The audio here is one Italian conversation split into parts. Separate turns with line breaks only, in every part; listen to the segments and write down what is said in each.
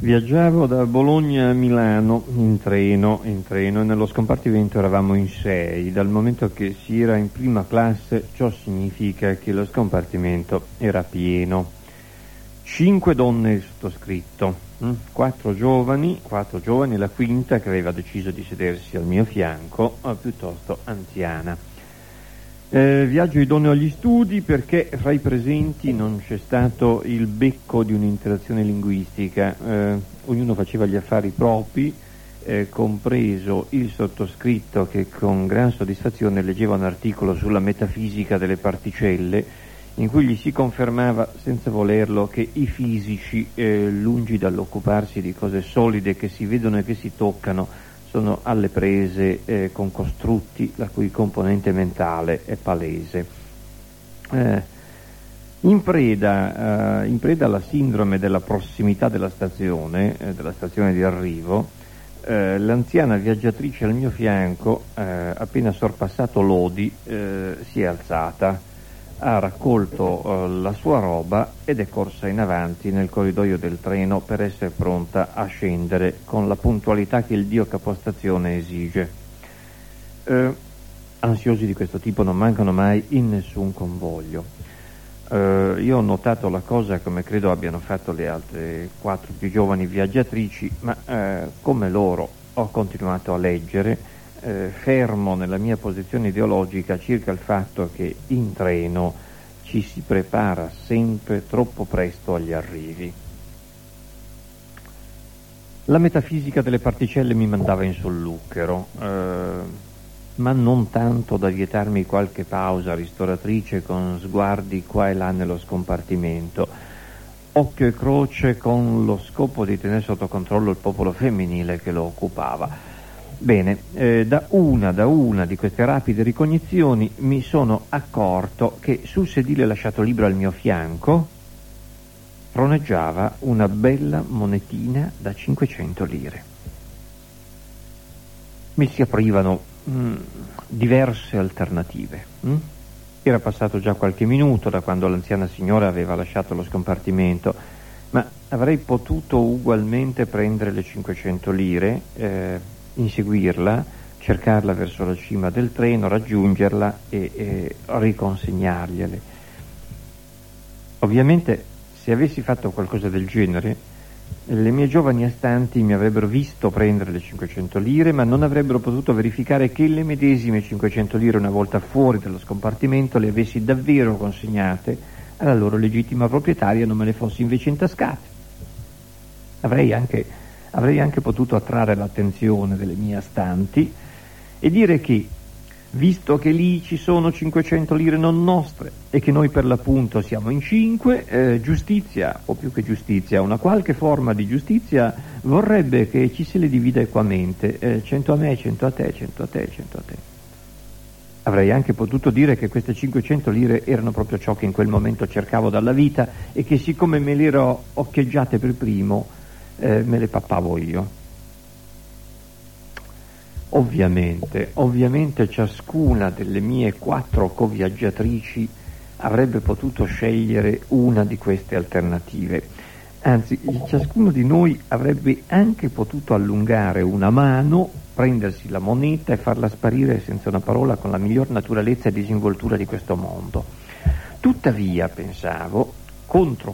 Viaggiavo da Bologna a Milano in treno e nello scompartimento eravamo in 6. Dal momento che si era in prima classe, ciò significa che lo scompartimento era pieno. 5 donne il sottoscritto, 4 giovani, la quinta, che aveva deciso di sedersi al mio fianco, piuttosto anziana. Viaggio idoneo agli studi perché fra i presenti non c'è stato il becco di un'interazione linguistica, ognuno faceva gli affari propri, compreso il sottoscritto, che con gran soddisfazione leggeva un articolo sulla metafisica delle particelle in cui gli si confermava senza volerlo che i fisici, lungi dall'occuparsi di cose solide che si vedono e che si toccano, sono alle prese con costrutti la cui componente mentale è palese. In preda alla sindrome della prossimità della stazione di arrivo, l'anziana viaggiatrice al mio fianco, appena sorpassato Lodi, si è alzata, ha raccolto la sua roba ed è corsa in avanti nel corridoio del treno per essere pronta a scendere con la puntualità che il dio capostazione esige. Ansiosi di questo tipo non mancano mai in nessun convoglio. Io ho notato la cosa come credo abbiano fatto le altre 4 più giovani viaggiatrici, ma come loro ho continuato a leggere, fermo nella mia posizione ideologica circa il fatto che in treno ci si prepara sempre troppo presto agli arrivi. La metafisica delle particelle mi mandava in solluchero, ma non tanto da vietarmi qualche pausa ristoratrice con sguardi qua e là nello scompartimento, occhio e croce con lo scopo di tenere sotto controllo il popolo femminile che lo occupava. Bene, da una di queste rapide ricognizioni mi sono accorto che sul sedile lasciato libero al mio fianco troneggiava una bella monetina da 500 lire. Mi si aprivano diverse alternative. Era passato già qualche minuto da quando l'anziana signora aveva lasciato lo scompartimento, ma avrei potuto ugualmente prendere le 500 lire, inseguirla, cercarla verso la cima del treno, raggiungerla e riconsegnargliele. Ovviamente, se avessi fatto qualcosa del genere, le mie giovani astanti mi avrebbero visto prendere le 500 lire, ma non avrebbero potuto verificare che le medesime 500 lire, una volta fuori dallo scompartimento, le avessi davvero consegnate alla loro legittima proprietaria e non me le fossi invece intascate. Avrei anche potuto attrarre l'attenzione delle mie astanti e dire che, visto che lì ci sono 500 lire non nostre e che noi per l'appunto siamo in 5, giustizia, o più che giustizia, una qualche forma di giustizia vorrebbe che ci se le divida equamente, 100 a me, 100 a te, 100 a te, 100 a te. Avrei anche potuto dire che queste 500 lire erano proprio ciò che in quel momento cercavo dalla vita e che, siccome me le ero occhieggiate per primo, me le pappavo io. Ovviamente ciascuna delle mie 4 coviaggiatrici avrebbe potuto scegliere una di queste alternative. Anzi, ciascuno di noi avrebbe anche potuto allungare una mano, prendersi la moneta e farla sparire senza una parola con la miglior naturalezza e disinvoltura di questo mondo. Tuttavia, pensavo, contro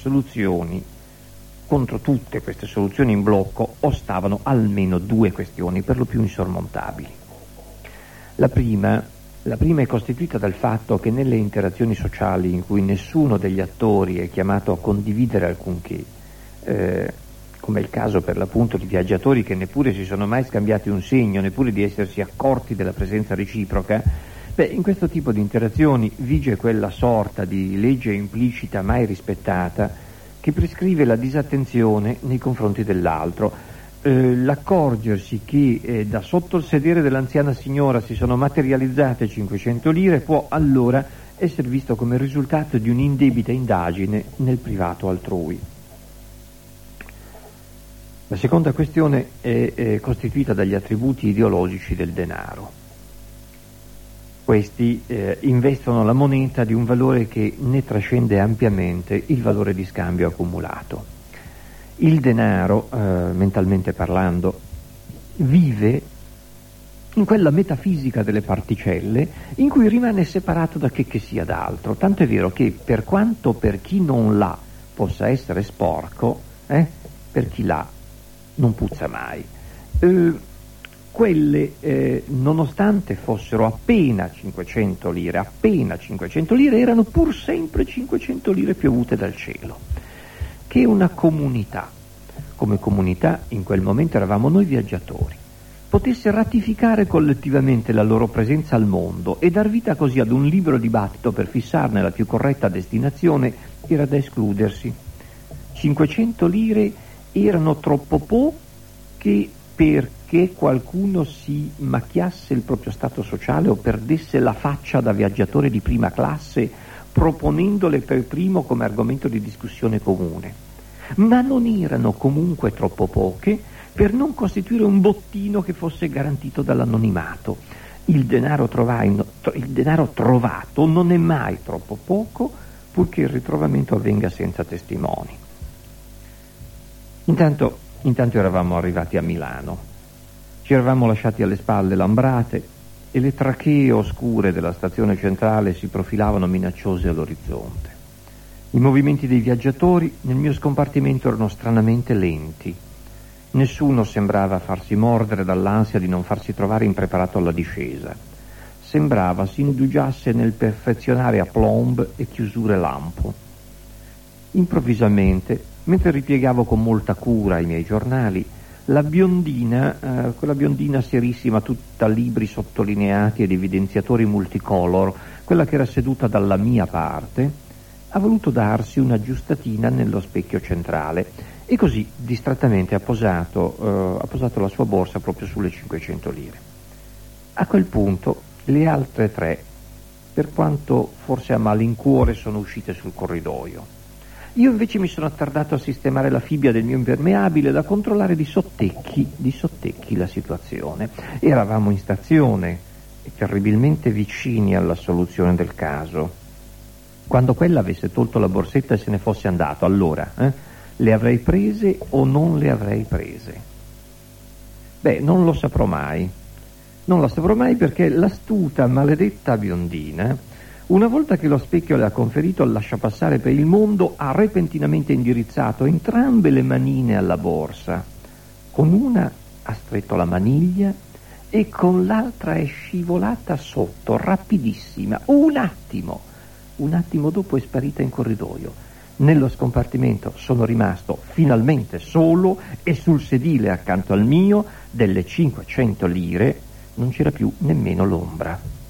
tutte queste soluzioni in blocco ostavano almeno 2 questioni per lo più insormontabili. La prima è costituita dal fatto che nelle interazioni sociali in cui nessuno degli attori è chiamato a condividere alcunché, come è il caso per l'appunto di viaggiatori che neppure si sono mai scambiati un segno, neppure di essersi accorti della presenza reciproca, in questo tipo di interazioni vige quella sorta di legge implicita mai rispettata che prescrive la disattenzione nei confronti dell'altro. L'accorgersi che da sotto il sedere dell'anziana signora si sono materializzate 500 lire può allora essere visto come risultato di un'indebita indagine nel privato altrui. La seconda questione è costituita dagli attributi ideologici del denaro. Questi investono la moneta di un valore che ne trascende ampiamente il valore di scambio accumulato. Il denaro, mentalmente parlando, vive in quella metafisica delle particelle in cui rimane separato da che sia d'altro. Tanto è vero che per quanto per chi non l'ha possa essere sporco, per chi l'ha non puzza mai. Quelle, nonostante fossero appena 500 lire, erano pur sempre 500 lire piovute dal cielo. Che una comunità, come comunità in quel momento eravamo noi viaggiatori, potesse ratificare collettivamente la loro presenza al mondo e dar vita così ad un libero dibattito per fissarne la più corretta destinazione, era da escludersi. 500 lire erano troppo poche perché qualcuno si macchiasse il proprio stato sociale o perdesse la faccia da viaggiatore di prima classe, proponendole per primo come argomento di discussione comune. Ma non erano comunque troppo poche per non costituire un bottino che fosse garantito dall'anonimato. Il denaro trovato non è mai troppo poco, purché il ritrovamento avvenga senza testimoni. Intanto eravamo arrivati a Milano. Ci eravamo lasciati alle spalle Lambrate e le trachee oscure della stazione centrale si profilavano minacciose all'orizzonte. I movimenti dei viaggiatori nel mio scompartimento erano stranamente lenti. Nessuno sembrava farsi mordere dall'ansia di non farsi trovare impreparato alla discesa. Sembrava si indugiasse nel perfezionare aplomb e chiusure lampo. Improvvisamente, mentre ripiegavo con molta cura i miei giornali, la biondina, quella biondina serissima tutta libri sottolineati ed evidenziatori multicolor, quella che era seduta dalla mia parte, ha voluto darsi una giustatina nello specchio centrale e così distrattamente ha posato la sua borsa proprio sulle 500 lire. A quel punto le altre tre, per quanto forse a malincuore, sono uscite sul corridoio. Io invece mi sono attardato a sistemare la fibbia del mio impermeabile, da controllare di sottecchi la situazione. Eravamo in stazione e terribilmente vicini alla soluzione del caso. Quando quella avesse tolto la borsetta e se ne fosse andato, allora le avrei prese o non le avrei prese? Beh, non lo saprò mai. Non lo saprò mai perché l'astuta, maledetta biondina, una volta che lo specchio le ha conferito il lasciapassare per il mondo, ha repentinamente indirizzato entrambe le manine alla borsa. Con una ha stretto la maniglia e con l'altra è scivolata sotto, rapidissima. Un attimo dopo è sparita in corridoio. Nello scompartimento sono rimasto finalmente solo e sul sedile accanto al mio, delle 500 lire, non c'era più nemmeno l'ombra.